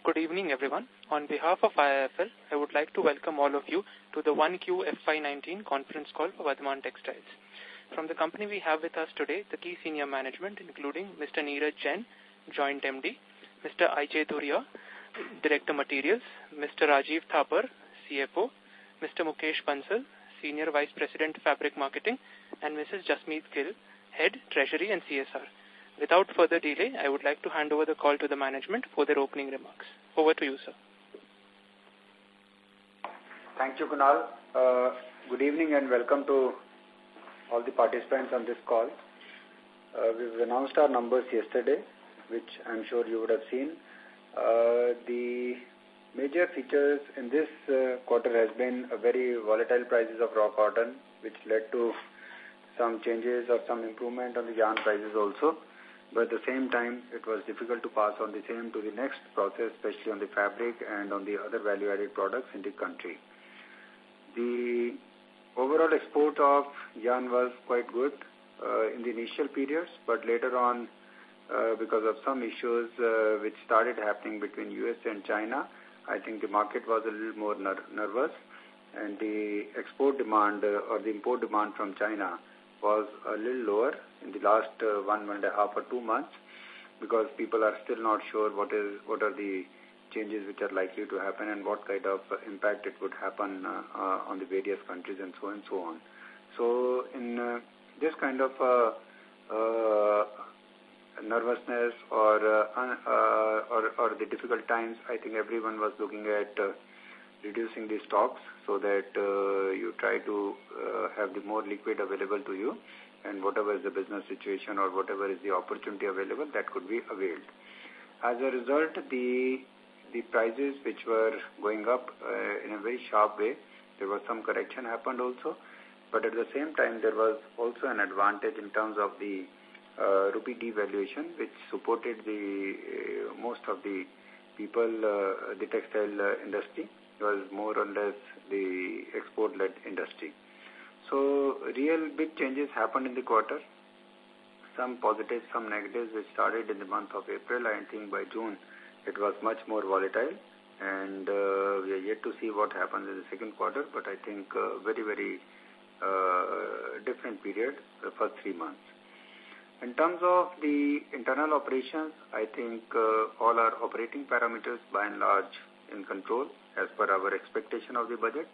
Good evening, everyone. On behalf of IIFL, I would like to welcome all of you to the 1Q FY19 conference call for Vardhman Textiles. From the company, we have with us today the key senior management, including Mr. Neeraj Jain, Joint MD, Mr. I.J. Dhuria, Director Materials, Mr. Rajiv Thapar, CFO, Mr. Mukesh Bansal, Senior Vice President Fabric Marketing, and Mrs. Jasmeet Gill, Head Treasury and CSR. Without further delay, I would like to hand over the call to the management for their opening remarks. Over to you, sir. Thank you, Kunal. Good evening and welcome to all the participants on this call. We've announced our numbers yesterday, which I'm sure you would have seen. The major features in this quarter has been a very volatile prices of raw cotton, which led to some changes or some improvement on the yarn prices also. But at the same time, it was difficult to pass on the same to the next process, especially on the fabric and on the other value-added products in the country. The overall export of yarn was quite good in the initial periods, but later on, because of some issues which started happening between US and China, I think the market was a little more nervous, and the export demand or the import demand from China was a little lower in the last 1.5 or 2 months, because people are still not sure what are the changes which are likely to happen and what kind of impact it would happen on the various countries and so on and so on. So in this kind of nervousness or the difficult times, I think everyone was looking at reducing the stocks so that you try to have the more liquid available to you, and whatever is the business situation or whatever is the opportunity available, that could be availed. As a result, the prices which were going up in a very sharp way, there was some correction happened also, but at the same time there was also an advantage in terms of the rupee devaluation, which supported the most of the people, the textile industry. It was more or less the export-led industry. So real big changes happened in the quarter. Some positives, some negatives, which started in the month of April. I think by June it was much more volatile, and we are yet to see what happens in the second quarter, but I think very, very different period, the first 3 months. In terms of the internal operations, I think all our operating parameters by and large in control as per our expectation of the budget.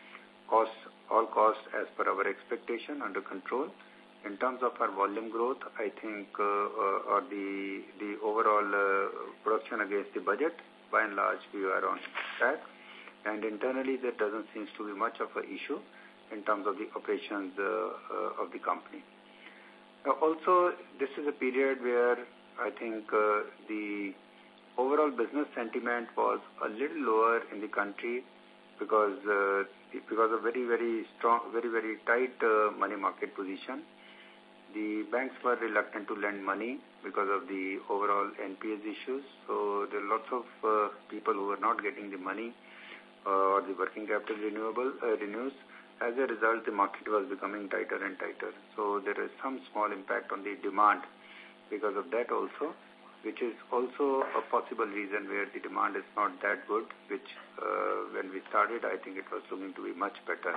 All costs as per our expectation under control. In terms of our volume growth, I think or the overall production against the budget, by and large we are on track. And internally there doesn't seem to be much of an issue in terms of the operations of the company. Also, this is a period where I think the overall business sentiment was a little lower in the country because of very, very strong, very, very tight money market position. The banks were reluctant to lend money because of the overall NPS issues. So there are lots of people who were not getting the money or the working capital renews. As a result, the market was becoming tighter and tighter. So there is some small impact on the demand because of that also, which is also a possible reason where the demand is not that good, which when we started, I think it was looking to be much better.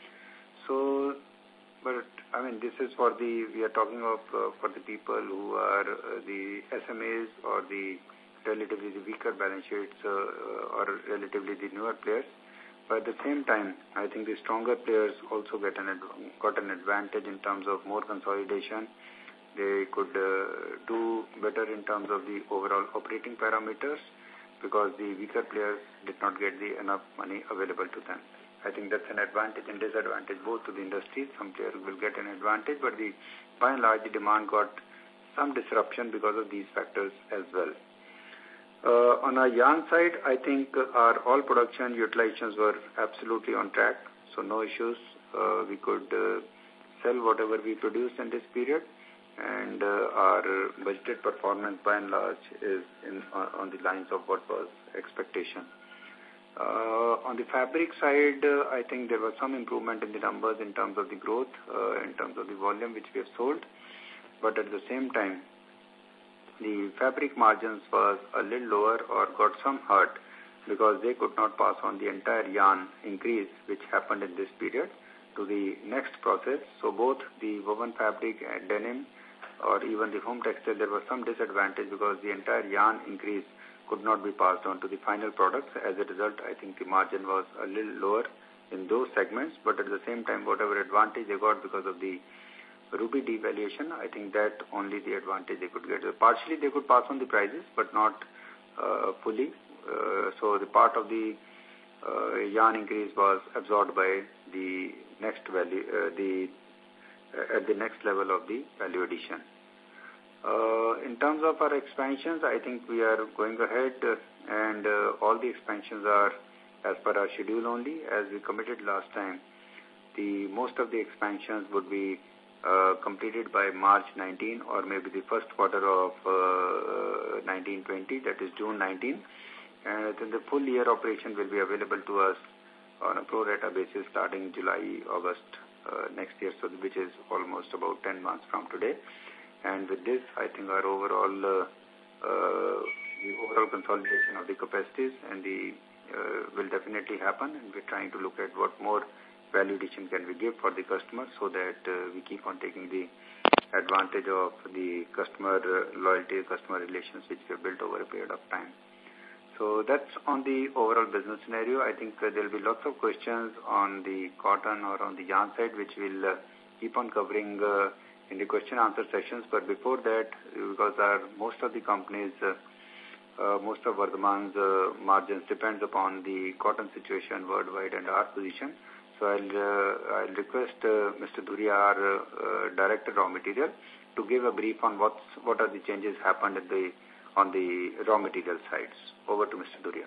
So, but I mean, this is for we are talking of for the people who are the SMEs or the relatively the weaker balance sheets or relatively the newer players. But at the same time, I think the stronger players also got an advantage in terms of more consolidation. They could do better in terms of the overall operating parameters because the weaker players did not get enough money available to them. I think that's an advantage and disadvantage both to the industry. Some players will get an advantage, but by and large the demand got some disruption because of these factors as well. On our yarn side, I think our all production utilizations were absolutely on track, so no issues. We could sell whatever we produced in this period, and our budgeted performance by and large is on the lines of what was expectation. On the fabric side, I think there was some improvement in the numbers in terms of the growth, in terms of the volume which we have sold, but at the same time, the fabric margins was a little lower or got some hurt because they could not pass on the entire yarn increase which happened in this period to the next process. So both the woven fabric and denim or even the home textile, there was some disadvantage because the entire yarn increase could not be passed on to the final products. As a result, I think the margin was a little lower in those segments, but at the same time, whatever advantage they got because of the rupee devaluation, I think that only the advantage they could get. Partially, they could pass on the prices, but not fully. So the part of the yarn increase was absorbed by the next value, at the next level of the value addition. In terms of our expansions, I think we are going ahead and all the expansions are as per our schedule only. As we committed last time, most of the expansions would be completed by March 19 or maybe the first quarter of 1920, that is June 19. And then the full year operation will be available to us on a pro rata basis starting July, August next year, so which is almost about 10 months from today. And with this, I think our overall the overall consolidation of the capacities and will definitely happen, and we're trying to look at what more value addition can we give for the customer so that we keep on taking the advantage of the customer loyalty, customer relations which we have built over a period of time. So that's on the overall business scenario. I think there will be lots of questions on the cotton or on the yarn side, which we'll keep on covering in the question answer sessions. But before that, because most of the companies, most of Vardhaman's margins depends upon the cotton situation worldwide and our position. So I'll request Mr. Dhuria, our Director Raw Material, to give a brief on what are the changes happened on the raw material sides. Over to Mr. Dhuria.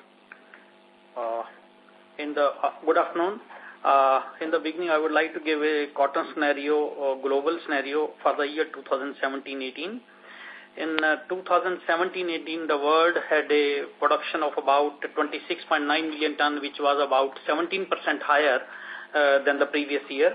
Good afternoon. In the beginning, I would like to give a cotton scenario, global scenario for the year 2017-18. In 2017-18, the world had a production of about 26.9 million ton, which was about 17% higher than the previous year.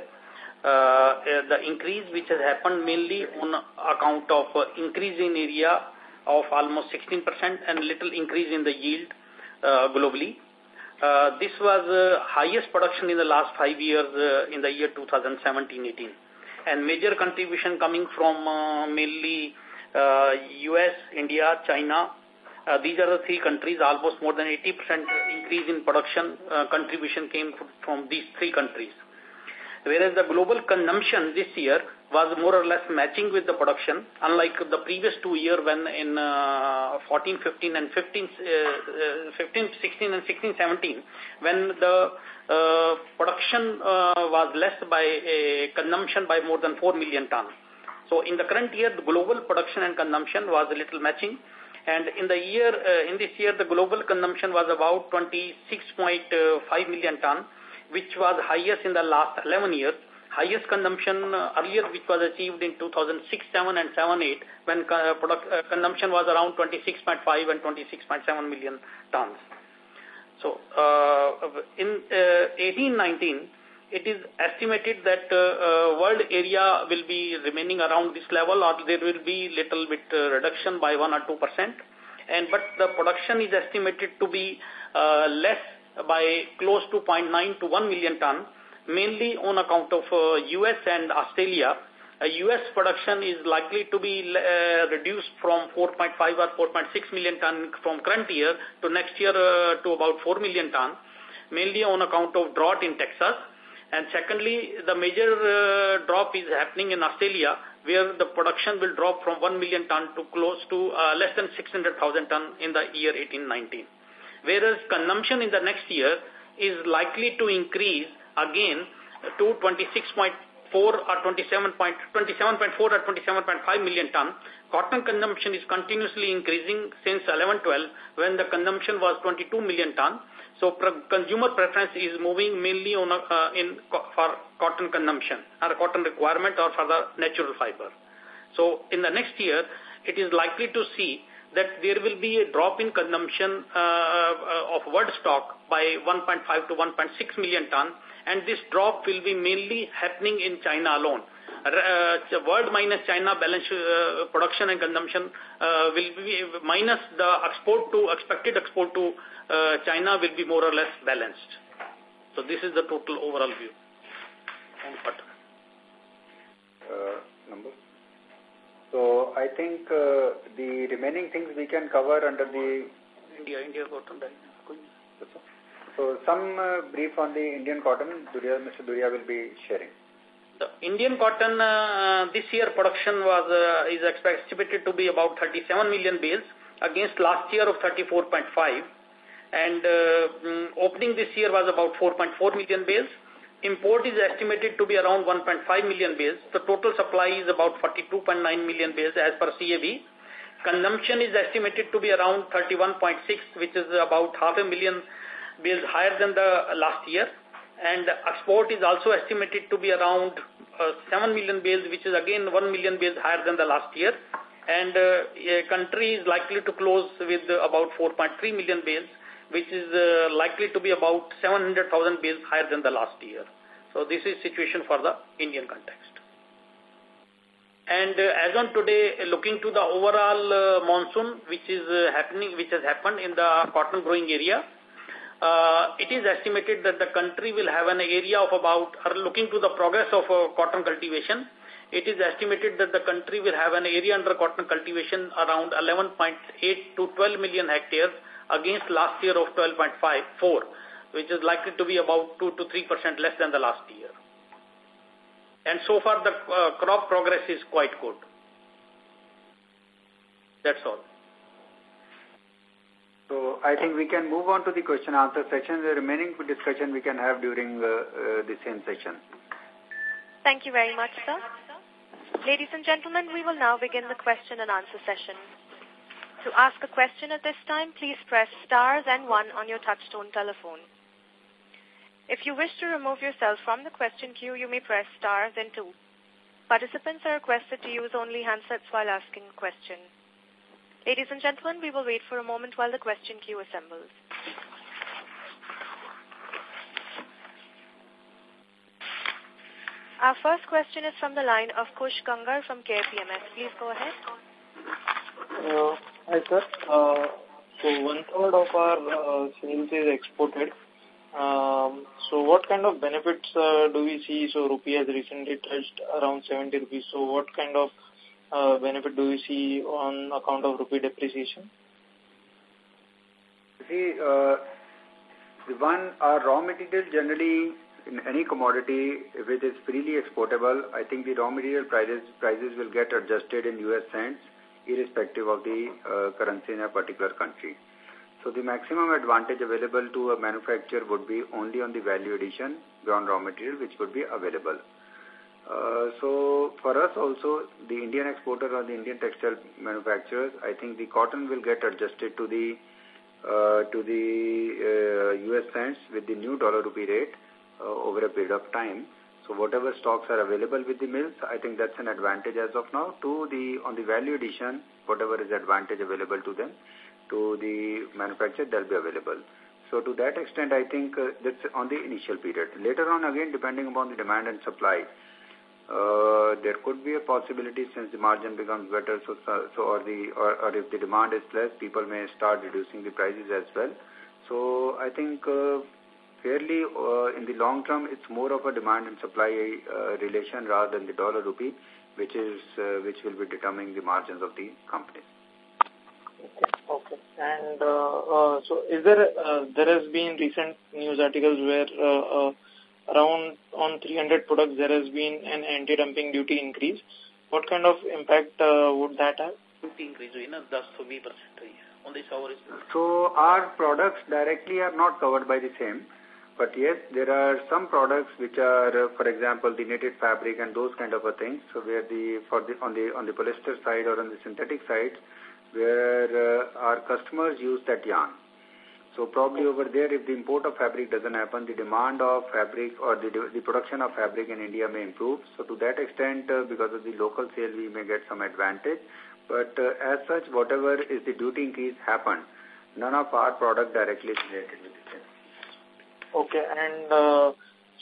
The increase which has happened mainly on account of increase in area of almost 16% and little increase in the yield globally. This was highest production in the last 5 years in the year 2017-18. And major contribution coming from mainly US, India, China. These are the three countries. Almost more than 80% increase in production contribution came from these three countries. Whereas the global consumption this year was more or less matching with the production, unlike the previous 2 years when in 14-15 and 15-16 and 16-17, when the production was less by consumption by more than 4 million ton. So in the current year, the global production and consumption was a little matching. And in this year, the global consumption was about 26.5 million ton, which was highest in the last 11 years. Highest consumption earlier, which was achieved in 2006-7 and 7-8, when consumption was around 26.5 and 26.7 million tons. So in 18-19, it is estimated that world area will be remaining around this level, or there will be little bit reduction by 1 or 2%. But the production is estimated to be less by close to 0.9 to 1 million ton, mainly on account of US and Australia. US production is likely to be reduced from 4.5 or 4.6 million ton from current year to next year to about 4 million ton, mainly on account of drought in Texas. And secondly, the major drop is happening in Australia, where the production will drop from 1 million ton to close to less than 600,000 ton in the year 18-19. Whereas consumption in the next year is likely to increase again to 26.4 or 27.4 or 27.5 million ton. Cotton consumption is continuously increasing since 11-12, when the consumption was 22 million ton. So consumer preference is moving mainly on for cotton consumption or cotton requirement or for the natural fiber. So in the next year, it is likely to see that there will be a drop in consumption of wood stock by 1.5 to 1.6 million ton, and this drop will be mainly happening in China alone. world minus China balance production and consumption will be minus the expected export to China will be more or less balanced. So this is the total overall view on cotton. Numbers. So I think the remaining things we can cover under the India cotton. So some brief on the Indian cotton, Mr. Duria will be sharing. The Indian cotton this year production is estimated to be about 37 million bales against last year of 34.5, and opening this year was about 4.4 million bales. Import is estimated to be around 1.5 million bales. The total supply is about 42.9 million bales as per CAB. Consumption is estimated to be around 31.6, which is about 500,000 bales higher than the last year. And export is also estimated to be around 7 million bales, which is again 1 million bales higher than the last year. And country is likely to close with about 4.3 million bales, which is likely to be about 700,000 bales higher than the last year. So this is situation for the Indian context. And as on today, looking to the overall monsoon, which has happened in the cotton growing area, it is estimated that the country will have an area of about, looking to the progress of cotton cultivation, it is estimated that the country will have an area under cotton cultivation around 11.8 to 12 million hectares against last year of 12.4, which is likely to be about 2 to 3% less than the last year. And so far the crop progress is quite good. That's all. So I think we can move on to the question answer section. The remaining discussion we can have during the same session. Thank you very much, sir. Ladies and gentlemen, we will now begin the question and answer session. To ask a question at this time, please press star then 1 on your touchtone telephone. If you wish to remove yourself from the question queue, you may press star then 2. Participants are requested to use only handsets while asking a question. Ladies and gentlemen, we will wait for a moment while the question queue assembles. Our first question is from the line of Kush Gangar from Care PMS. Please go ahead. Hi, sir. So 1/3 of our sales is exported. So what kind of benefits do we see? So rupee has recently touched around 70 rupees. So what kind of benefit do we see on account of rupee depreciation? See, our raw material generally in any commodity, if it is freely exportable, I think the raw material prices will get adjusted in US cents, irrespective of the currency in a particular country. So the maximum advantage available to a manufacturer would be only on the value addition beyond raw material, which would be available. So for us also, the Indian exporter or the Indian textile manufacturers, I think the cotton will get adjusted to the US cents with the new dollar-rupee rate over a period of time. So whatever stocks are available with the mills, I think that's an advantage as of now. On the value addition, whatever is advantage available to them, to the manufacturer, they'll be available. So to that extent, I think that's on the initial period. Later on, again, depending upon the demand and supply, there could be a possibility since the margin becomes better. Or if the demand is less, people may start reducing the prices as well. So I think fairly in the long term, it's more of a demand and supply relation rather than the dollar-rupee, which will be determining the margins of the companies. Okay. And so is there has been recent news articles where around on 300 products there has been an anti-dumping duty increase. What kind of impact would that have? Duty increase, 10% on this hour. So our products directly are not covered by the same. But yes, there are some products which are, for example, the knitted fabric and those kind of things. So where on the polyester side or on the synthetic side, where our customers use that yarn. So probably over there, if the import of fabric doesn't happen, the demand of fabric or the production of fabric in India may improve. So to that extent, because of the local sale, we may get some advantage. But as such, whatever is the duty increase happened, none of our product directly is related with the same. Okay, and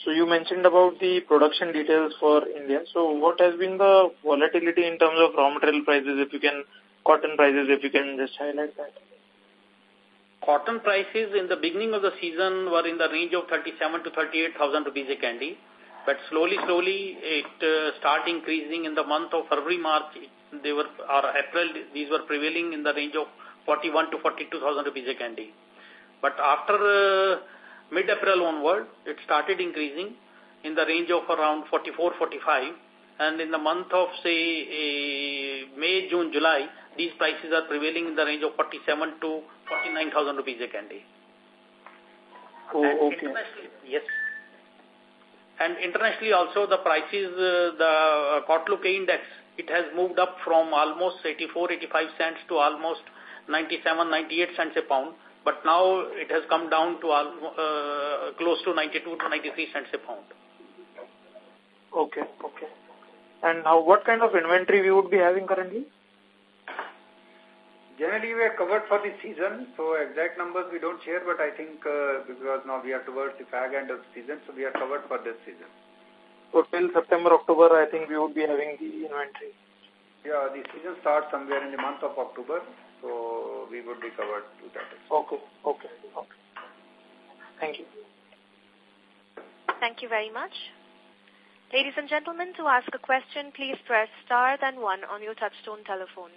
So you mentioned about the production details for India. So what has been the volatility in terms of raw material prices, if you can, cotton prices, if you can just highlight that? Cotton prices in the beginning of the season were in the range of 37 to 38,000 rupees a candy. But slowly it started increasing in the month of February, March, or April, these were prevailing in the range of 41 to 42,000 rupees a candy. But after mid-April onward, it started increasing in the range of around 44, 45. And in the month of, say, May, June, July, these prices are prevailing in the range of 47 to 49,000 rupees a candy. Oh, okay. Yes. And internationally also the prices, the Kotlu K index, it has moved up from almost 84, 85 cents to almost 97, 98 cents a pound. But now it has come down to close to 92 to 93 cents a pound. Okay. And what kind of inventory we would be having currently? Generally, we are covered for the season, so exact numbers we don't share, but I think because now we are towards the fag end of the season, so we are covered for this season. So till September, October, I think we would be having the inventory. Yeah, the season starts somewhere in the month of October, so we would be covered to that extent. Okay. Thank you. Thank you very much. Ladies and gentlemen, to ask a question, please press star then 1 on your touchtone telephone.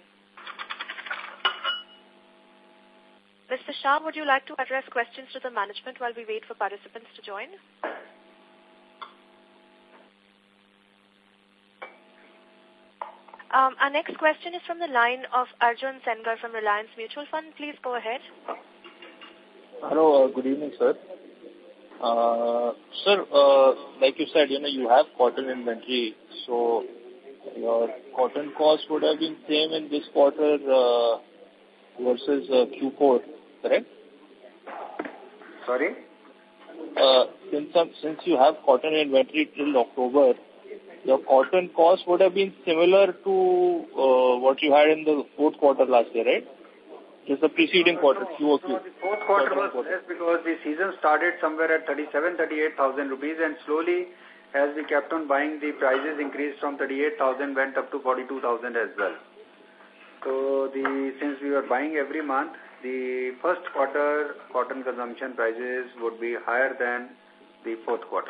Mr. Shah, would you like to address questions to the management while we wait for participants to join? Our next question is from the line of Arjun Sengar from Reliance Mutual Fund. Please go ahead. Hello, good evening, sir. Sir, like you said, you have cotton inventory, so your cotton cost would have been same in this quarter versus Q4, correct? Sorry? Since you have cotton inventory till October, your cotton cost would have been similar to what you had in the fourth quarter last year, right? Just the preceding quarter, QOQ. The fourth quarter was less because the season started somewhere at 38,000 rupees, and slowly, as we kept on buying, the prices increased from 38,000, went up to 42,000 as well. So since we were buying every month, the first quarter cotton consumption prices would be higher than the fourth quarter.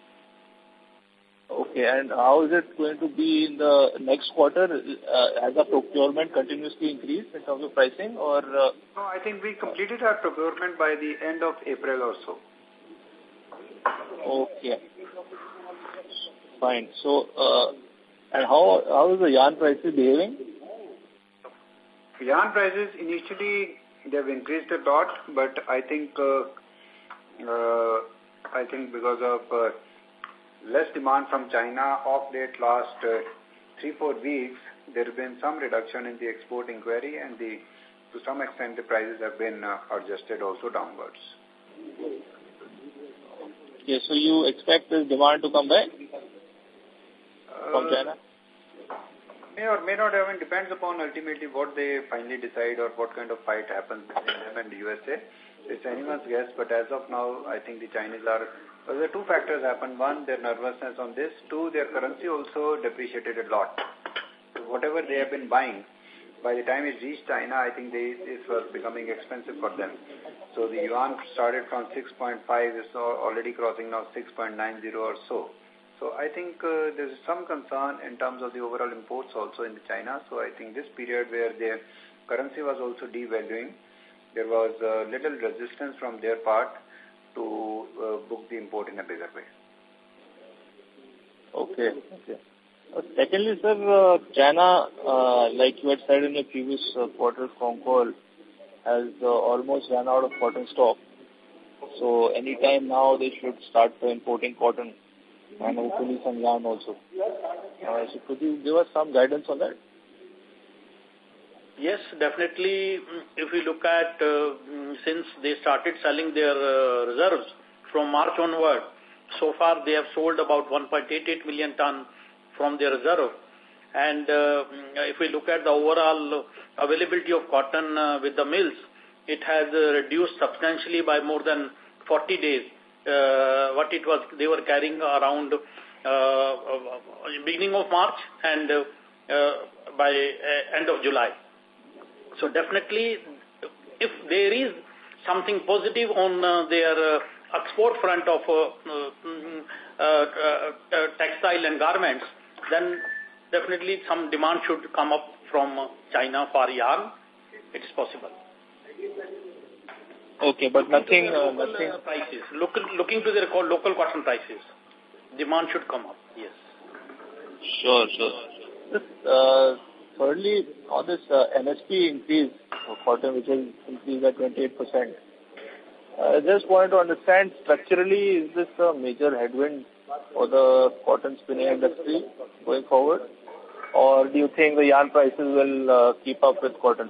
Okay, and how is it going to be in the next quarter? Has the procurement continuously increased in terms of pricing, or? No, I think we completed our procurement by the end of April or so. Okay. Fine. So, and how is the yarn prices behaving? Yarn prices initially they have increased a lot, but I think because of less demand from China of late last 3-4 weeks, there has been some reduction in the export inquiry, and to some extent the prices have been adjusted also downwards. Okay, so you expect this demand to come back from China? May or may not. It depends upon ultimately what they finally decide or what kind of fight happens between them and the USA. It's anyone's guess, but as of now, I think the Chinese are. There are two factors happen. One, their nervousness on this. Two, their currency also depreciated a lot. So whatever they have been buying, by the time it reached China, I think this was becoming expensive for them. So the yuan started from 6.5, is already crossing now 6.90 or so. So I think there's some concern in terms of the overall imports also in China. So I think this period where their currency was also devaluing, there was little resistance from their part to book the import in a bigger way. Okay. Secondly, sir, China, like you had said in the previous quarter phone call, has almost run out of cotton stock. So anytime now they should start importing cotton and hopefully some yarn also. So could you give us some guidance on that? Yes, definitely. If we look at since they started selling their reserves from March onward, so far they have sold about 1.88 million ton from their reserve. And if we look at the overall availability of cotton with the mills, it has reduced substantially by more than 40 days. what it was they were carrying around beginning of March and by end of July. So definitely, if there is something positive on their export front of textile and garments, then definitely some demand should come up from China for yarn. It is possible. Okay, but nothing... prices. Looking to the local cotton prices, demand should come up, yes. Sure. Thirdly, on this MSP increase of cotton, which has increased by 28%, I just wanted to understand, structurally, is this a major headwind for the cotton spinning industry going forward? Or do you think the yarn prices will keep up with cotton?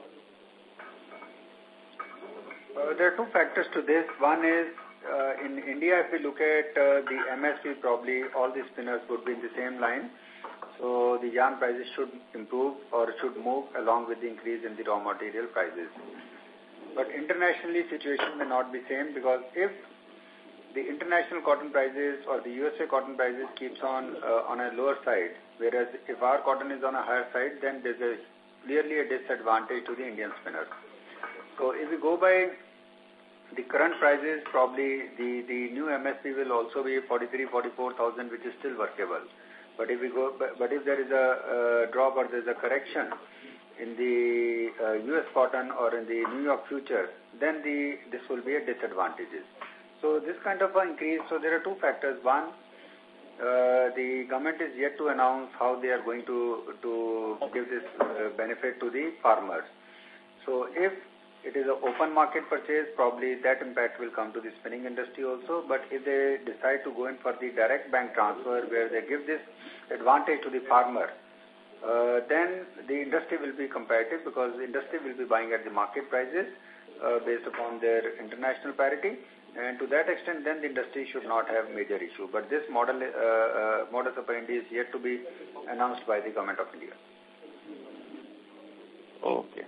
There are two factors to this. One is, in India, if we look at the MSP, probably all the spinners would be in the same line. So the yarn prices should improve or should move along with the increase in the raw material prices. But internationally, situation may not be same, because if the international cotton prices or the USA cotton prices keeps on a lower side, whereas if our cotton is on a higher side, then there's clearly a disadvantage to the Indian spinners. So if we go by the current prices, probably the new MSP will also be 43,000-44,000, which is still workable. But if there is a drop or there is a correction in the US cotton or in the New York future, then this will be a disadvantage. So this kind of an increase, so there are two factors. One, the government is yet to announce how they are going to give this benefit to the farmers. So if it is an open market purchase, probably that impact will come to the spinning industry also. But if they decide to go in for the direct bank transfer, where they give this advantage to the farmer, then the industry will be competitive, because the industry will be buying at the market prices based upon their international parity. And to that extent, then the industry should not have major issue. But this modus operandi is yet to be announced by the Government of India. Okay.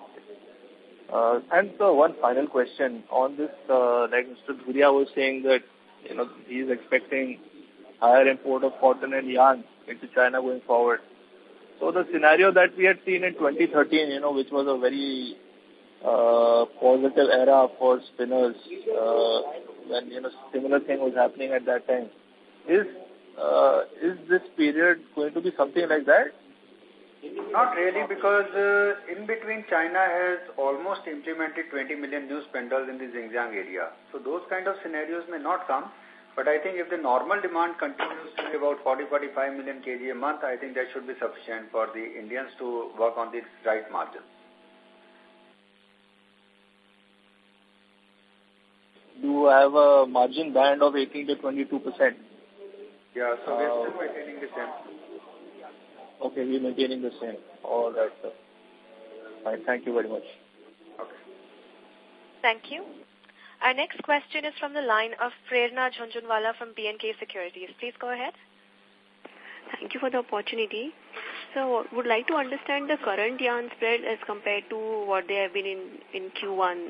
And so one final question on this, like Mr. Dhuria was saying that, he is expecting higher import of cotton and yarn into China going forward. So the scenario that we had seen in 2013, which was a very positive era for spinners, when, similar thing was happening at that time. Is this period going to be something like that? Not really, because in between China has almost implemented 20 million new spindles in the Xinjiang area. So those kind of scenarios may not come. But I think if the normal demand continues to be about 40-45 million kg a month, I think that should be sufficient for the Indians to work on the right margins. You have a margin band of 18 to 22%. Yeah, so we're still maintaining the same. Okay, we're maintaining the same. All right, sir. Fine, thank you very much. Okay. Thank you. Our next question is from the line of Prerna Jhunjhunwala from B&K Securities. Please go ahead. Thank you for the opportunity. So, would like to understand the current yarn spread as compared to what they have been in Q1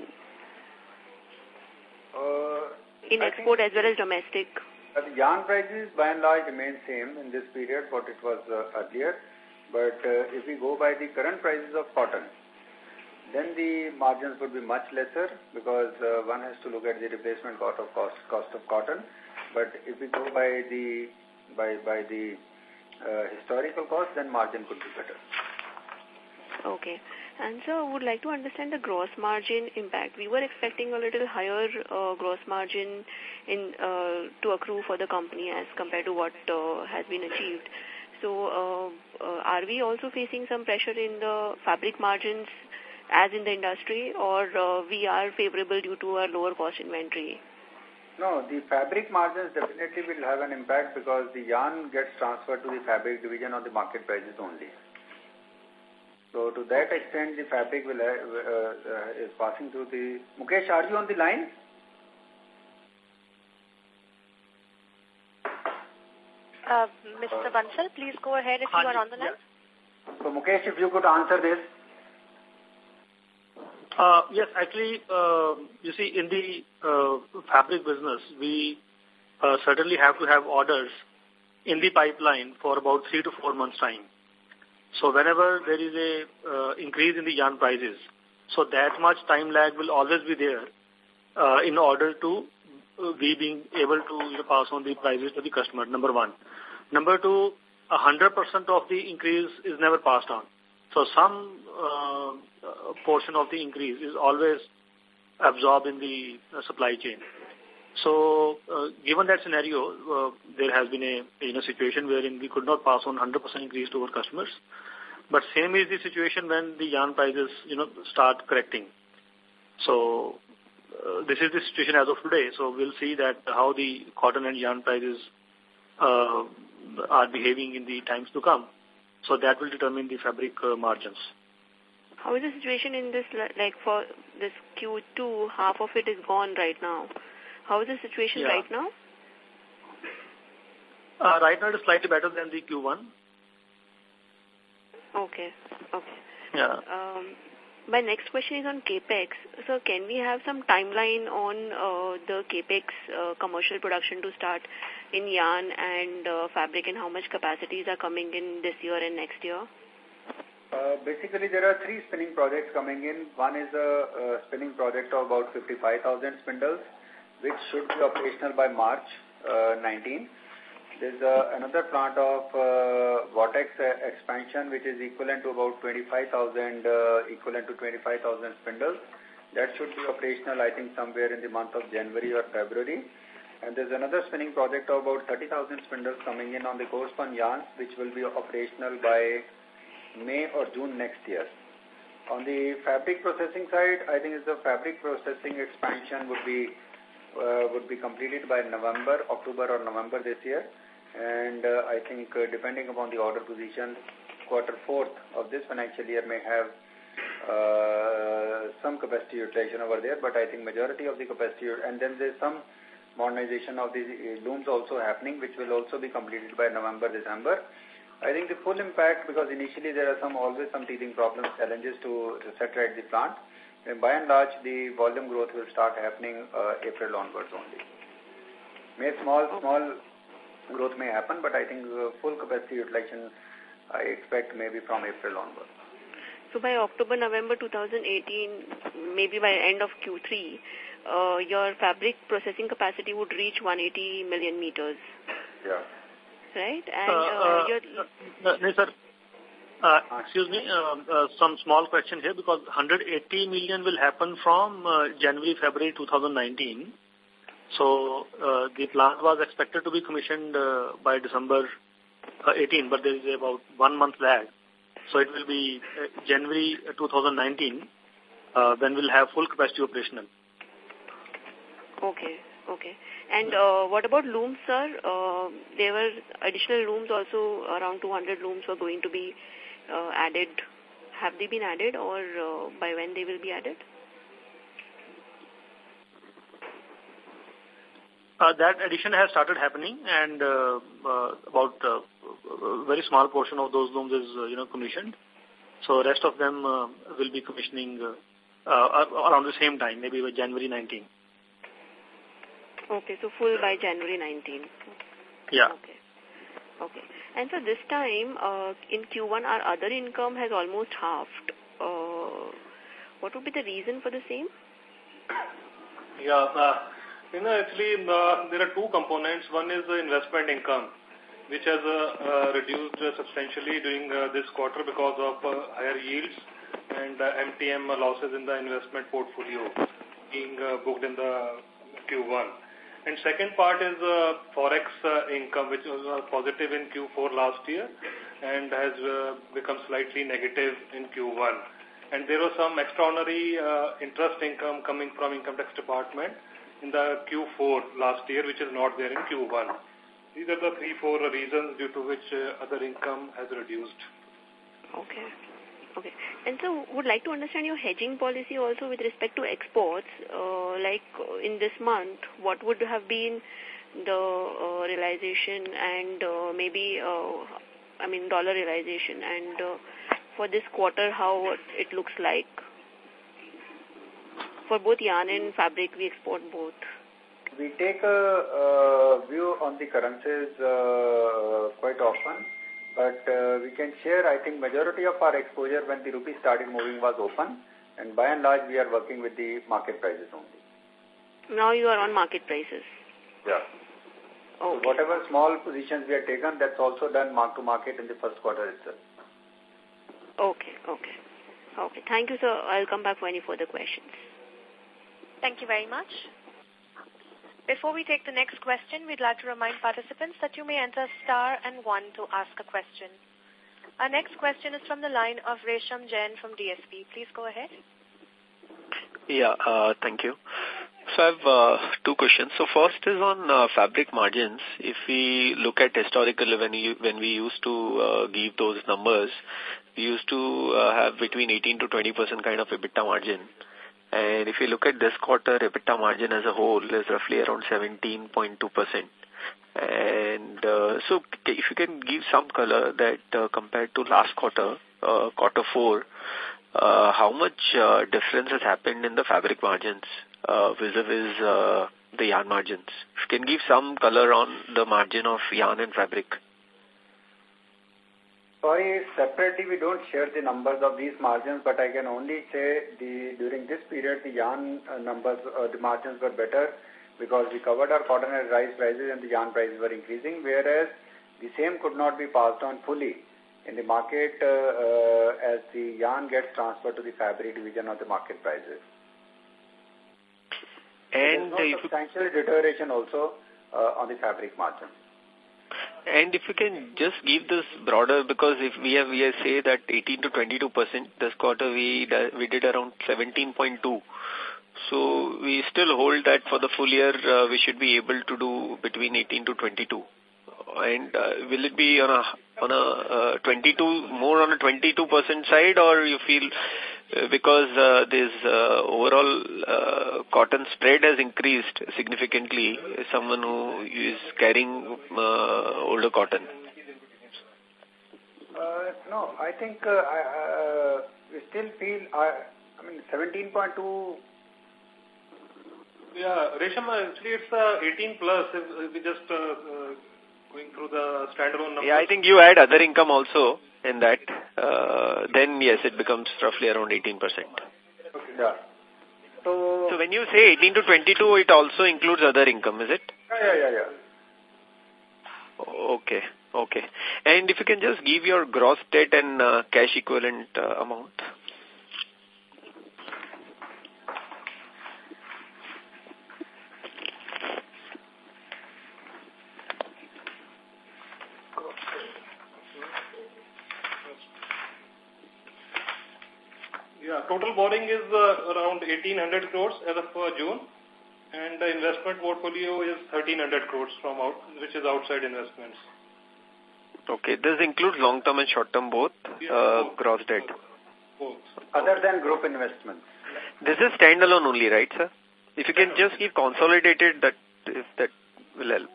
in export as well as domestic. The yarn prices by and large remain same in this period what it was earlier. But if we go by the current prices of cotton, then the margins would be much lesser, because one has to look at the replacement cost of cotton. But if we go by the historical cost, then margin could be better. Okay. And so I would like to understand the gross margin impact. We were expecting a little higher gross margin to accrue for the company as compared to what has been achieved. So are we also facing some pressure in the fabric margins as in the industry, or we are favorable due to our lower cost inventory? No, the fabric margins definitely will have an impact, because the yarn gets transferred to the fabric division on the market prices only. So to that extent, the fabric will is passing through the... Mukesh, are you on the line? Mr. Bansal, please go ahead if you are on the line. So Mukesh, if you could answer this. Yes, actually, you see, in the fabric business, we certainly have to have orders in the pipeline for about 3 to 4 months' time. So whenever there is a increase in the yarn prices, so that much time lag will always be there in order to we being able to pass on the prices to the customer, number one. Number two, 100% of the increase is never passed on. So some portion of the increase is always absorbed in the supply chain. So given that scenario, there has been a situation wherein we could not pass on 100% increase to our customers. But same is the situation when the yarn prices, start correcting. So this is the situation as of today. So we'll see that how the cotton and yarn prices are behaving in the times to come. So that will determine the fabric margins. How is the situation in this, like for this Q2, half of it is gone right now. How is the situation right now? Right now it is slightly better than the Q1. Okay. Yeah. My next question is on CAPEX. So can we have some timeline on the CAPEX commercial production to start in yarn and fabric, and how much capacities are coming in this year and next year? Basically, there are 3 spinning projects coming in. One is a spinning project of about 55,000 spindles, which should be operational by March 19. There's another plant of Vortex expansion, which is equivalent to about 25,000 spindles. That should be operational, I think, somewhere in the month of January or February. And there's another spinning project of about 30,000 spindles coming in on the core-spun yarns, which will be operational by May or June next year. On the fabric processing side, I think the fabric processing expansion would be completed by October or November this year. And I think depending upon the order position, quarter 4th of this financial year may have some capacity utilization over there, but I think majority of the capacity, and then there's some modernization of the looms also happening, which will also be completed by November, December. I think the full impact, because initially there are always some teething problems, challenges to saturate the plant, and by and large the volume growth will start happening April onwards only. Small growth may happen, but I think full capacity utilization I expect maybe from April onwards. So by October, November 2018, maybe by end of Q3, your fabric processing capacity would reach 180 million meters. Yeah. Right? And no, sir. Excuse me, some small question here, because 180 million will happen from January, February 2019. So the plant was expected to be commissioned by December 18, but there is about 1 month lag. So it will be January 2019 when we'll have full capacity operational. Okay. And what about looms, sir? There were additional looms also, around 200 looms were going to be added. Have they been added, or by when they will be added? That addition has started happening, and about a very small portion of those looms is commissioned. So rest of them will be commissioning around the same time, maybe by January 19. Okay, so full by January 19. Yeah. Okay. And so this time, in Q1, our other income has almost halved. What would be the reason for the same? Yeah, actually, there are 2 components. One is the investment income, which has reduced substantially during this quarter because of higher yields and MTM losses in the investment portfolio being booked in the Q1. And second part is forex income, which was positive in Q4 last year and has become slightly negative in Q1. And there was some extraordinary interest income coming from Income Tax Department in the Q4 last year, which is not there in Q1. These are the 3-4 reasons due to which other income has reduced. Okay. And so would like to understand your hedging policy also with respect to exports. Like in this month, what would have been the realization and maybe, dollar realization, and for this quarter, how it looks like? for both yarn and fabric, we export both. We take a view on the currencies quite often, but we can share, I think, majority of our exposure when the rupee started moving was open, and by and large we are working with the market prices only. Now you are on market prices. Yeah. Okay. So whatever small positions we have taken, that's also done mark to market in the first quarter itself. Okay. Thank you, sir. I'll come back for any further questions. Thank you very much. Before we take the next question, we'd like to remind participants that you may enter star and 1 to ask a question. Our next question is from the line of Resham Jain from DSP. Please go ahead. Yeah, thank you. So I have two questions. So first is on fabric margins. If we look at historically when we used to give those numbers, we used to have between 18 to 20% kind of EBITDA margin. And if you look at this quarter, EBITDA margin as a whole is roughly around 17.2%. And so if you can give some color that compared to last quarter, quarter 4, how much difference has happened in the fabric margins vis-a-vis the yarn margins? If you can give some color on the margin of yarn and fabric. Sorry, separately we don't share the numbers of these margins, but I can only say during this period the yarn numbers, the margins were better because we covered our cotton and rice prices and the yarn prices were increasing, whereas the same could not be passed on fully in the market as the yarn gets transferred to the fabric division of the market prices. And there is no substantial deterioration also on the fabric margin. And if you can just give this broader, because if we say that 18 to 22%, this quarter we did around 17.2. So we still hold that for the full year we should be able to do between 18 to 22. And will it be on a 22, more on a 22% side, or you feel because this overall cotton spread has increased significantly, someone who is carrying older cotton? No, I think we still feel, 17.2. Yeah, Resham, actually it's 18 plus if we just going through the standalone numbers. Yeah, I think you add other income also in that. Then yes, it becomes roughly around 18%. Okay. Yeah. So when you say 18 to 22, it also includes other income, is it? Yeah. Okay. And if you can just give your gross debt and cash equivalent amount. Yeah, total borrowing is around 1,800 crores as of June, and the investment portfolio is 1,300 crores which is outside investments. Okay, this includes long-term and short-term both, both gross debt? Both. Other than group investments. This is standalone only, right, sir? If you can just give consolidated, that will help.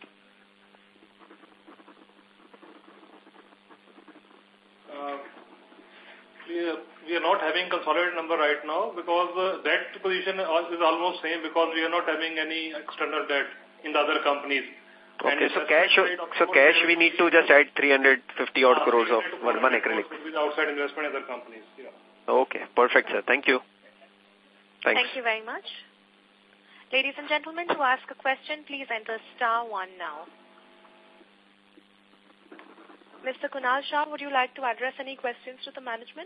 We are not having consolidated number right now because debt position is almost same because we are not having any external debt in the other companies. Okay, so cash we need to just add 350 odd crores of one acrylic. With outside investment in other companies, yeah. Okay, perfect, sir. Thank you. Thanks. Thank you very much. Ladies and gentlemen, to ask a question, please enter star 1 now. Mr. Kunal Shah, would you like to address any questions to the management?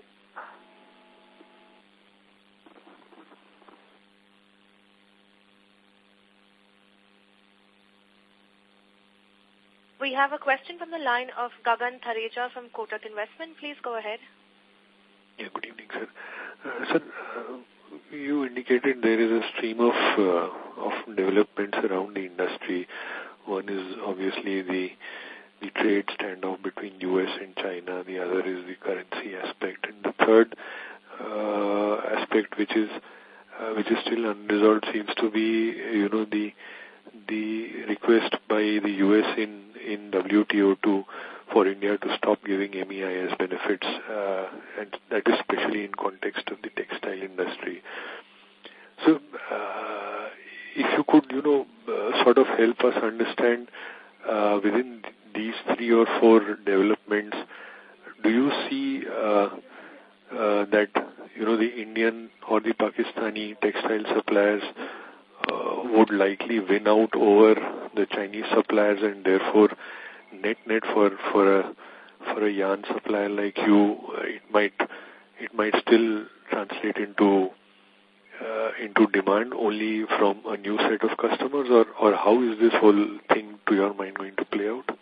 We have a question from the line of Gagan Thareja from Kotak Investment. Please go ahead. Yeah, good evening, sir. Sir, you indicated there is a stream of developments around the industry. One is obviously the trade standoff between US and China. The other is the currency aspect. And the third aspect, which is still unresolved, seems to be, the request by the US in WTO for India to stop giving MEIS benefits, and that is especially in context of the textile industry. So, if you could, sort of help us understand within these 3 or 4 developments, do you see that, the Indian or the Pakistani textile suppliers would likely win out over the Chinese suppliers, and therefore net for a yarn supplier like you, it might still translate into demand only from a new set of customers, or how is this whole thing to your mind going to play out?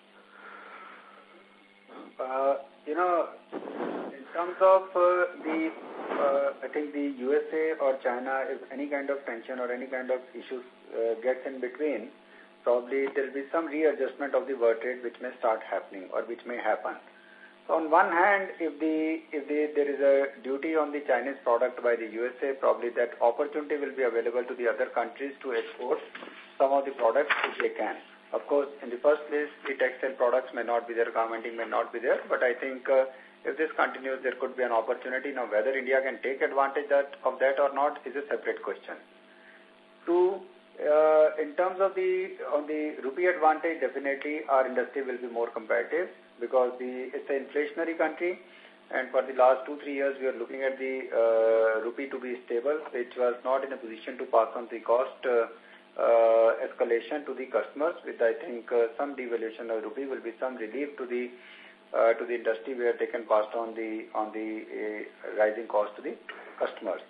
In terms of I think the USA or China, if any kind of tension or any kind of issues gets in between, probably there will be some readjustment of the world trade which may start happening or which may happen. So on one hand, if there is a duty on the Chinese product by the USA, probably that opportunity will be available to the other countries to export some of the products if they can. Of course, in the first place, the textile products may not be there, garmenting may not be there, but I think if this continues, there could be an opportunity. Now, whether India can take advantage of that or not is a separate question. Two, in terms of on the rupee advantage, definitely our industry will be more competitive because it's an inflationary country, and for the last 2-3 years we are looking at the rupee to be stable, which was not in a position to pass on the cost escalation to the customers. With I think some devaluation of rupee will be some relief to the industry where they can pass on the rising cost to the customers.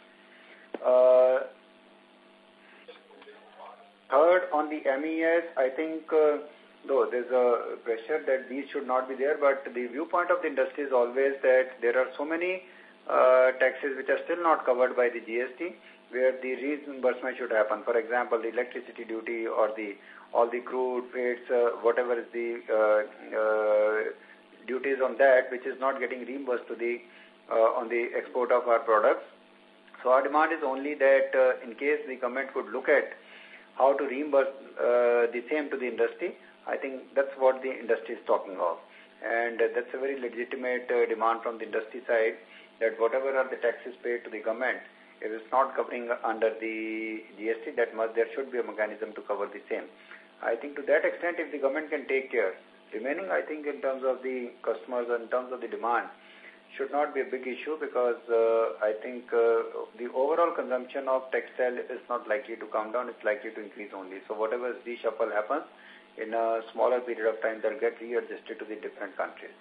Third, on the MES, I think though there's a pressure that these should not be there, but the viewpoint of the industry is always that there are so many taxes which are still not covered by the GST, where the reimbursement should happen. For example, the electricity duty or all the crude rates, whatever is the duties on that, which is not getting reimbursed to on the export of our products. So our demand is only that in case the government could look at how to reimburse the same to the industry. I think that's what the industry is talking of. And that's a very legitimate demand from the industry side, that whatever are the taxes paid to the government, if it's not covering under the GST, there should be a mechanism to cover the same. I think to that extent, if the government can take care, remaining, I think, in terms of the customers and in terms of the demand, should not be a big issue because I think the overall consumption of textile is not likely to come down, it's likely to increase only. So whatever reshuffle happens, in a smaller period of time, they'll get readjusted to the different countries.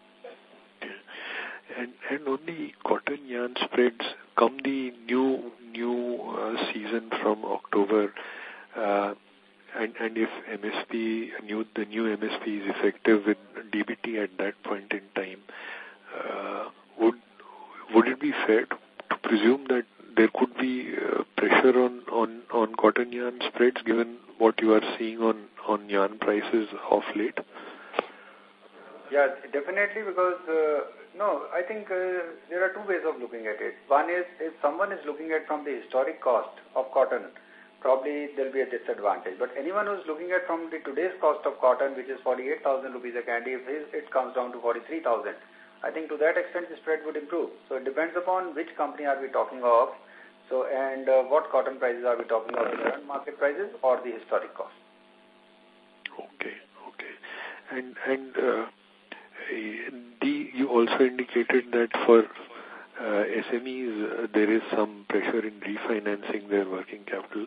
And on the cotton yarn spreads, come the new season from October, and if the new MSP is effective with DBT at that point in time, would it be fair to presume that there could be pressure on cotton yarn spreads given what you are seeing on yarn prices of late? Yeah, definitely, because I think there are two ways of looking at it. One is, if someone is looking at from the historic cost of cotton, probably there will be a disadvantage. But anyone who is looking at from the today's cost of cotton, which is 48,000 rupees a candy, if it comes down to 43,000, I think to that extent the spread would improve. So it depends upon which company are we talking of, and what cotton prices are we talking of, the current market prices or the historic cost. Okay. And you also indicated that for SMEs there is some pressure in refinancing their working capital.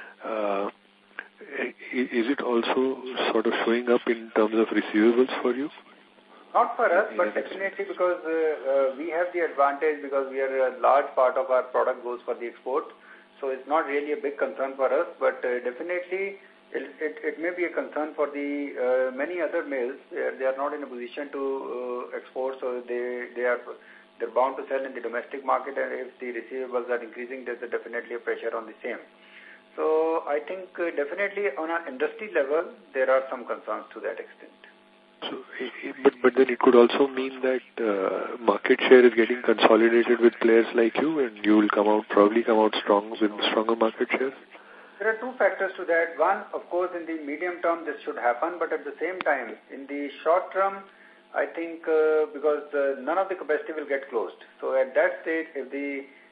Is it also sort of showing up in terms of receivables for you? Not for us, but definitely because we have the advantage because a large part of our product goes for the export. So it's not really a big concern for us, but definitely it may be a concern for the many other mills. They are not in a position to export, so they're bound to sell in the domestic market, and if the receivables are increasing, there's definitely a pressure on the same. So I think definitely on an industry level, there are some concerns to that extent. So, but then it could also mean that market share is getting consolidated with players like you, and you will probably come out strong with stronger market share? There are two factors to that. One, of course, in the medium term, this should happen, but at the same time, in the short term, I think because none of the capacity will get closed. So at that stage, if the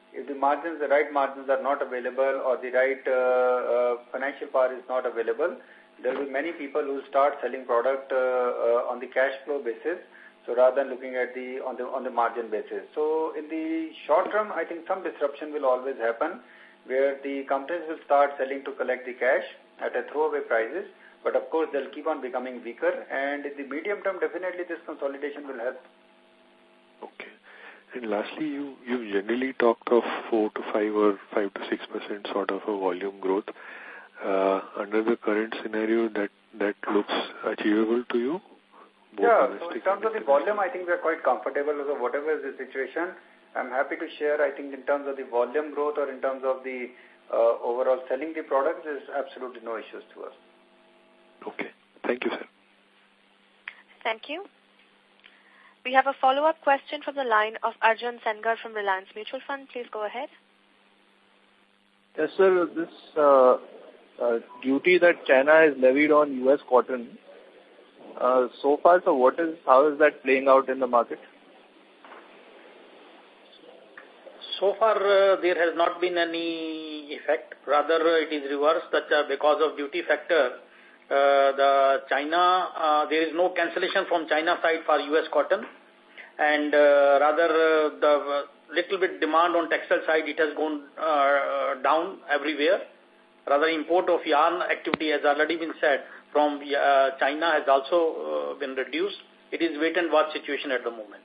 if the margins, the right margins are not available or the right financial power is not available, there will be many people who start selling product on the cash flow basis. So rather than looking at on the margin basis. So in the short term, I think some disruption will always happen, where the companies will start selling to collect the cash at a throwaway prices. But of course, they'll keep on becoming weaker. And in the medium term, definitely this consolidation will help. Okay. And lastly, you generally talked of 4 to 5 or 5 to 6% sort of a volume growth. Under the current scenario, that looks achievable to you? Yeah, so in terms of the volume, I think we are quite comfortable. So whatever is the situation, I'm happy to share. I think in terms of the volume growth or in terms of the overall selling the products, there's absolutely no issues to us. Okay. Thank you, sir. Thank you. We have a follow-up question from the line of Arjun Sengar from Reliance Mutual Fund. Please go ahead. Yes, sir. This duty that China has levied on U.S. cotton, so far, so how is that playing out in the market? So far, there has not been any effect. Rather, it is reversed that because of duty factor, there is no cancellation from China side for U.S. cotton, and rather the little bit demand on textile side, it has gone down everywhere. Rather, import of yarn activity has already been said from China has also been reduced. It is wait and watch situation at the moment.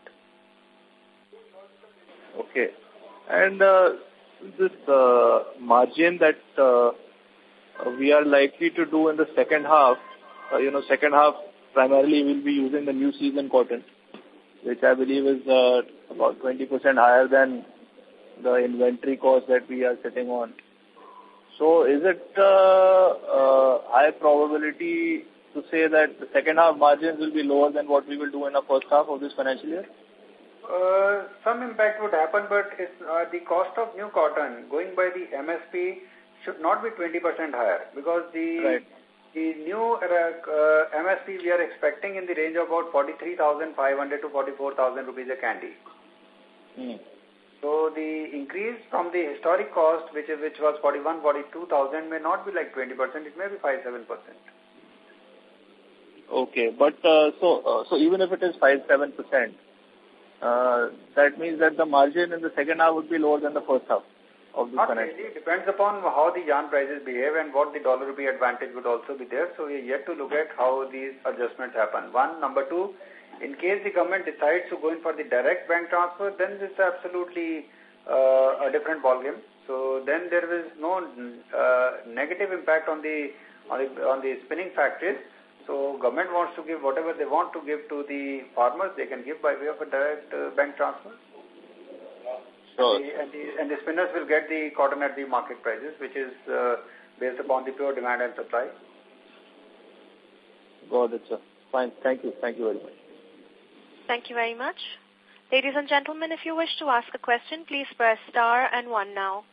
Okay. And this margin that we are likely to do in the second half, second half primarily will be using the new season cotton, which I believe is about 20% higher than the inventory cost that we are sitting on. So is it high probability to say that the second half margins will be lower than what we will do in the first half of this financial year? Some impact would happen, but it's, the cost of new cotton going by the MSP should not be 20% higher, because the new MSP we are expecting in the range of about 43,500 to 44,000 rupees a candy. So the increase from the historic cost, which was 42,000, may not be like 20%. It may be 5-7%. Okay, but so even if it is 5-7%, that means that the margin in the second half would be lower than the first half of the financial year. It depends upon how the yarn prices behave and what the dollar rupee advantage would also be there. So we are yet to look at how these adjustments happen. One. Number two, in case the government decides to go in for the direct bank transfer, then it's absolutely a different ballgame. So then there is no negative impact on the spinning factories. So government wants to give whatever they want to give to the farmers, they can give by way of a direct bank transfer. Sure. And the spinners will get the cotton at the market prices, which is based upon the pure demand and supply. Got it, sir. Fine. Thank you. Thank you very much. Thank you very much. Ladies and gentlemen, if you wish to ask a question, please press star and 1 now.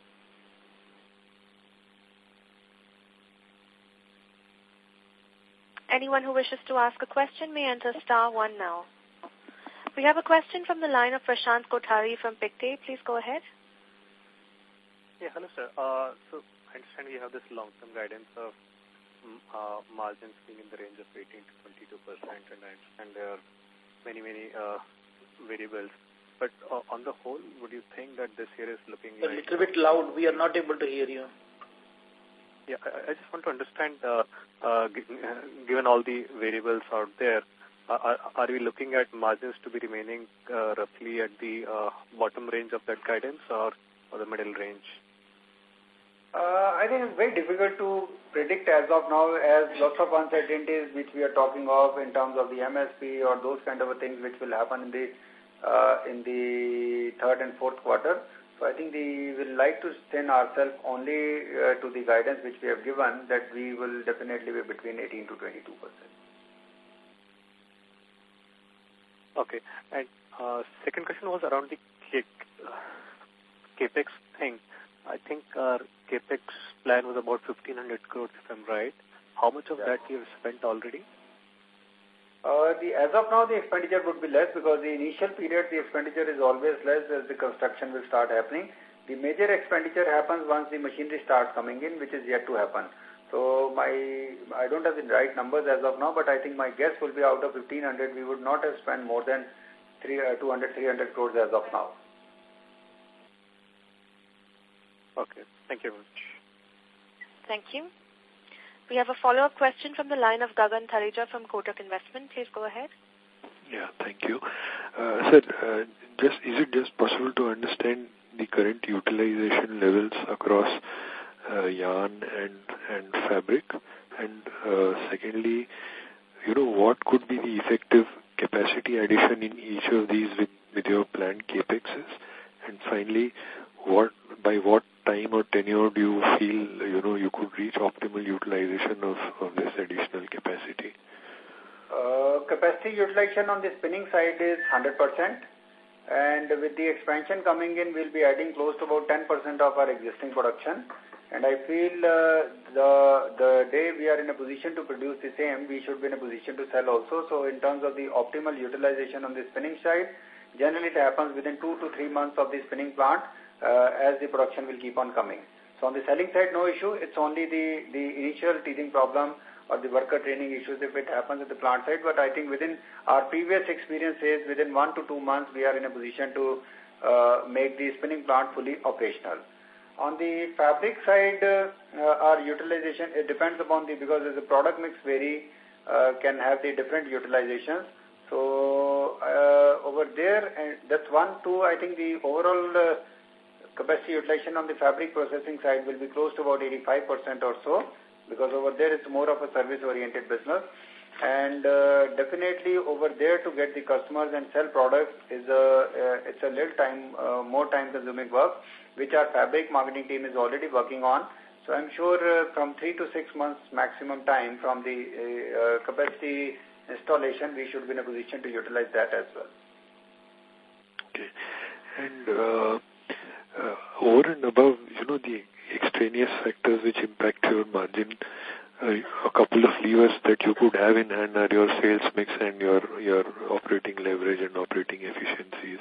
Anyone who wishes to ask a question may enter star 1 now. We have a question from the line of Prashant Kothari from Pictet. Please go ahead. Yeah, hello, sir. So I understand we have this long-term guidance of margins being in the range of 18 to 22%, and I understand there are many variables. But on the whole, would you think that this year is looking a little bit loud? We are not able to hear you. Yeah, I just want to understand, given all the variables out there, are we looking at margins to be remaining roughly at the bottom range of that guidance or the middle range? I think it's very difficult to predict as of now, as lots of uncertainties which we are talking of in terms of the MSP or those kind of things which will happen in the third and fourth quarter. So I think we will like to stand ourselves only to the guidance which we have given, that we will definitely be between 18 to 22%. Okay. And second question was around the CAPEX thing. I think our CAPEX plan was about 1,500 crores, if I'm right. How much of that you have spent already? As of now, the expenditure would be less, because the initial period, the expenditure is always less as the construction will start happening. The major expenditure happens once the machinery starts coming in, which is yet to happen. So I don't have the right numbers as of now, but I think my guess will be out of 1,500, we would not have spent more than 200, 300 crores as of now. Okay. Thank you very much. Thank you. We have a follow-up question from the line of Gagan Thareja from Kotak Investment. Please go ahead. Yeah, thank you. Sir, is it just possible to understand the current utilization levels across yarn and fabric? And secondly, what could be the effective capacity addition in each of these with your planned capexes? And finally, by what time or tenure do you feel you could reach optimal utilization of this additional capacity? Capacity utilization on the spinning side is 100%, and with the expansion coming in, we'll be adding close to about 10% of our existing production. And I feel the day we are in a position to produce the same, we should be in a position to sell also. So in terms of the optimal utilization on the spinning side, generally it happens within 2 to 3 months of the spinning plant as the production will keep on coming. So on the selling side, no issue. It's only the initial teething problem or the worker training issues if it happens at the plant side. But I think within our previous experiences, within 1 to 2 months, we are in a position to make the spinning plant fully operational. On the fabric side, our utilization, it depends upon because as the product mix vary, can have the different utilizations. So over there, and that's 1, 2, I think the overall capacity utilization on the fabric processing side will be close to about 85% or so, because over there it's more of a service-oriented business. And definitely over there to get the customers and sell products is it's a little time, more time-consuming work, which our fabric marketing team is already working on. So I'm sure from 3 to 6 months maximum time from the capacity installation, we should be in a position to utilize that as well. Okay. And over and above, the extraneous factors which impact your margin, a couple of levers that you could have in hand are your sales mix and your operating leverage and operating efficiencies.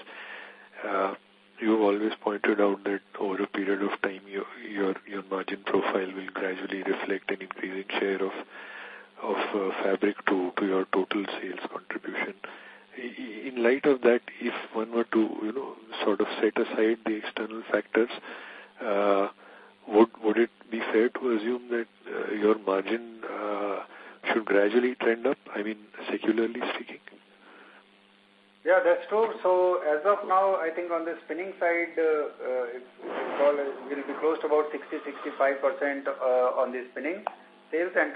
You've always pointed out that over a period of time, your margin profile will gradually reflect an increasing share of fabric to your total sales contribution. In light of that, if one were to sort of set aside the external factors, would it be fair to assume that your margin should gradually trend up? I mean, secularly speaking. Yeah, that's true. So as of now, I think on the spinning side, if we'll be close to about 60-65% on the spinning sales, and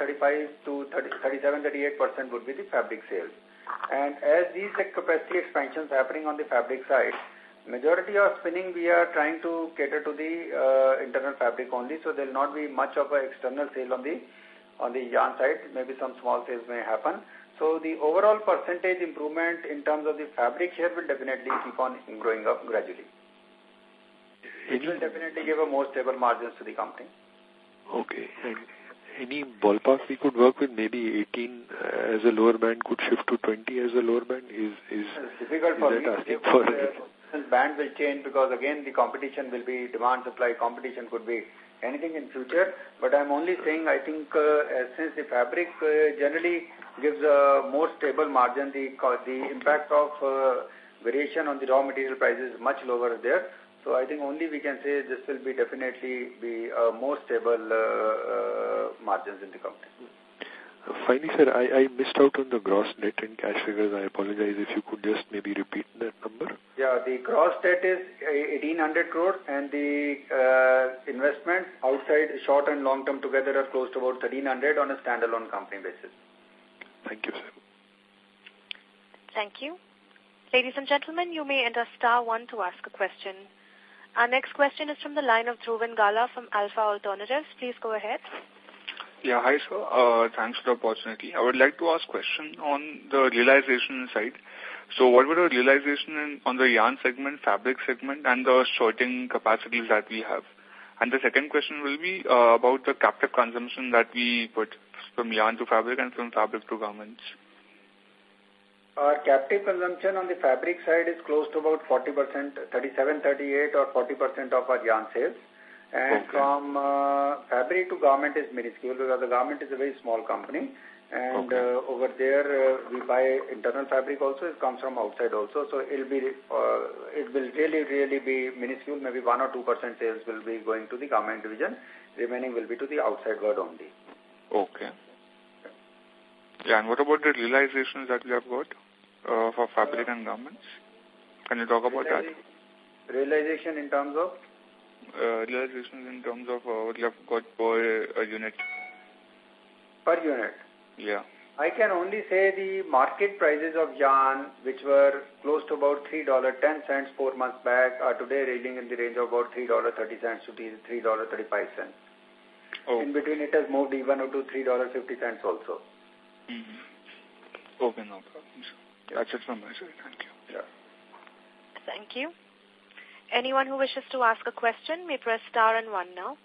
37-38% would be the fabric sales. And as these capacity expansions happening on the fabric side, majority of spinning we are trying to cater to the internal fabric only, so there will not be much of an external sale on the yarn side. Maybe some small sales may happen. So the overall percentage improvement in terms of the fabric share will definitely keep on growing up gradually. It will definitely give a more stable margins to the company. Okay. And any ballpark we could work with? Maybe 18 as a lower band could shift to 20 as a lower band? It's difficult for me. Asking for band will change because again the competition will be demand supply competition, could be anything in future. But I'm only saying I think since the fabric generally gives a more stable margin, the impact of variation on the raw material prices is much lower there. So I think only we can say this will be definitely be more stable margins in the company. Finally, sir, I missed out on the gross debt and cash figures. I apologize if you could just maybe repeat that number. Yeah, the gross debt is 1,800 crores and the investments outside short and long term together are close to about 1,300 on a standalone company basis. Thank you, sir. Thank you. Ladies and gentlemen, you may enter *1 to ask a question. Our next question is from the line of Dhruvin Gala from Alpha Alternatives. Please go ahead. Yeah, hi sir. Thanks for the opportunity. I would like to ask a question on the realization side. So what were the realization on the yarn segment, fabric segment, and the shorting capacities that we have? And the second question will be about the captive consumption that we put from yarn to fabric and from fabric to garments. Our captive consumption on the fabric side is close to about 40%, 37, 38 or 40% of our yarn sales. And from fabric to garment is minuscule because the garment is a very small company. And over there we buy internal fabric also. It comes from outside also. So it will really be minuscule. Maybe 1 or 2% sales will be going to the garment division. Remaining will be to the outside world only. Okay. Yeah, and what about the realizations that we have got for fabric and garments? Can you talk about that? Realization in terms of? Realizations in terms of what you have got per unit. Per unit? Yeah. I can only say the market prices of yarn, which were close to about $3.10 4 months back, are today ranging in the range of about $3.30 to $3.35. Oh. In between, it has moved even up to $3.50 also. Okay, no problem. That's it from my side. Thank you. Yeah. Thank you. Anyone who wishes to ask a question may press star and 1 now.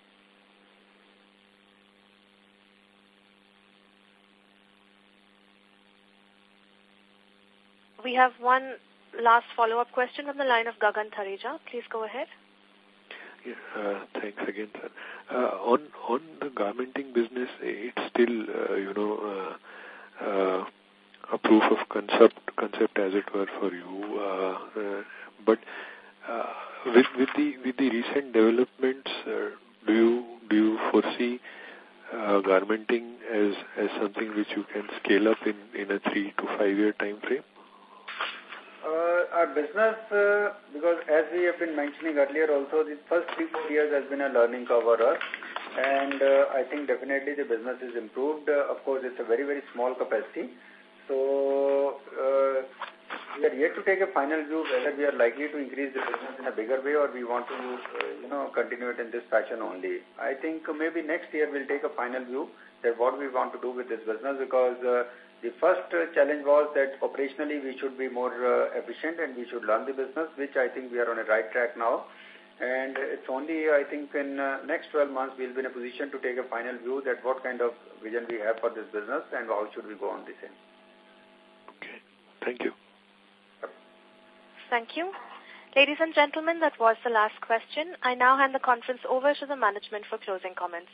We have one last follow-up question from the line of Gagan Thareja. Please go ahead. Yeah, thanks again, sir. On the garmenting business, it's still, a proof of concept as it were for you. But with the recent developments, do you foresee garmenting as something which you can scale up in a 3 to 5 year time frame? Our business, because as we have been mentioning earlier also, the first 3-4 years has been a learning curve for us. And I think definitely the business is improved. Of course, it's a very, very small capacity. So we are yet to take a final view whether we are likely to increase the business in a bigger way or we want to, continue it in this fashion only. I think maybe next year we'll take a final view that what we want to do with this business, because the first challenge was that operationally we should be more efficient and we should learn the business, which I think we are on a right track now. And it's only, I think, in next 12 months we'll be in a position to take a final view that what kind of vision we have for this business and how should we go on this end. Okay. Thank you. Thank you. Ladies and gentlemen, that was the last question. I now hand the conference over to the management for closing comments.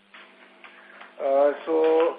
So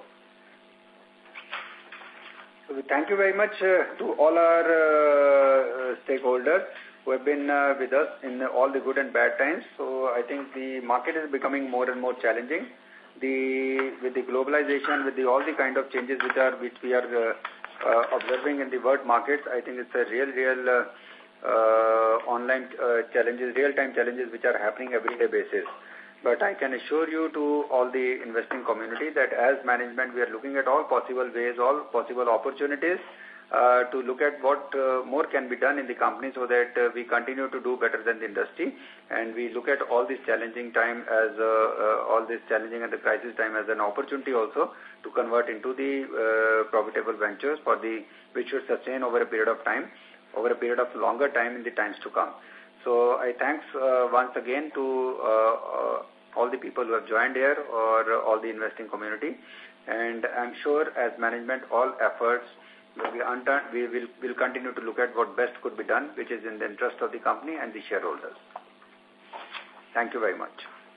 thank you very much to all our stakeholders who have been with us in all the good and bad times. So I think the market is becoming more and more challenging. With the globalization, with all the kind of changes which we are observing in the world markets, I think it's a real online challenges, real-time challenges which are happening everyday basis. But I can assure you to all the investing community that as management, we are looking at all possible ways, all possible opportunities to look at what more can be done in the company so that we continue to do better than the industry. And we look at all this challenging time as all this challenging and the crisis time as an opportunity also to convert into the profitable ventures which should sustain over a period of time, over a period of longer time in the times to come. So I thanks once again to all the people who have joined here or all the investing community. And I'm sure as management, all efforts will be undone. We'll continue to look at what best could be done, which is in the interest of the company and the shareholders. Thank you very much.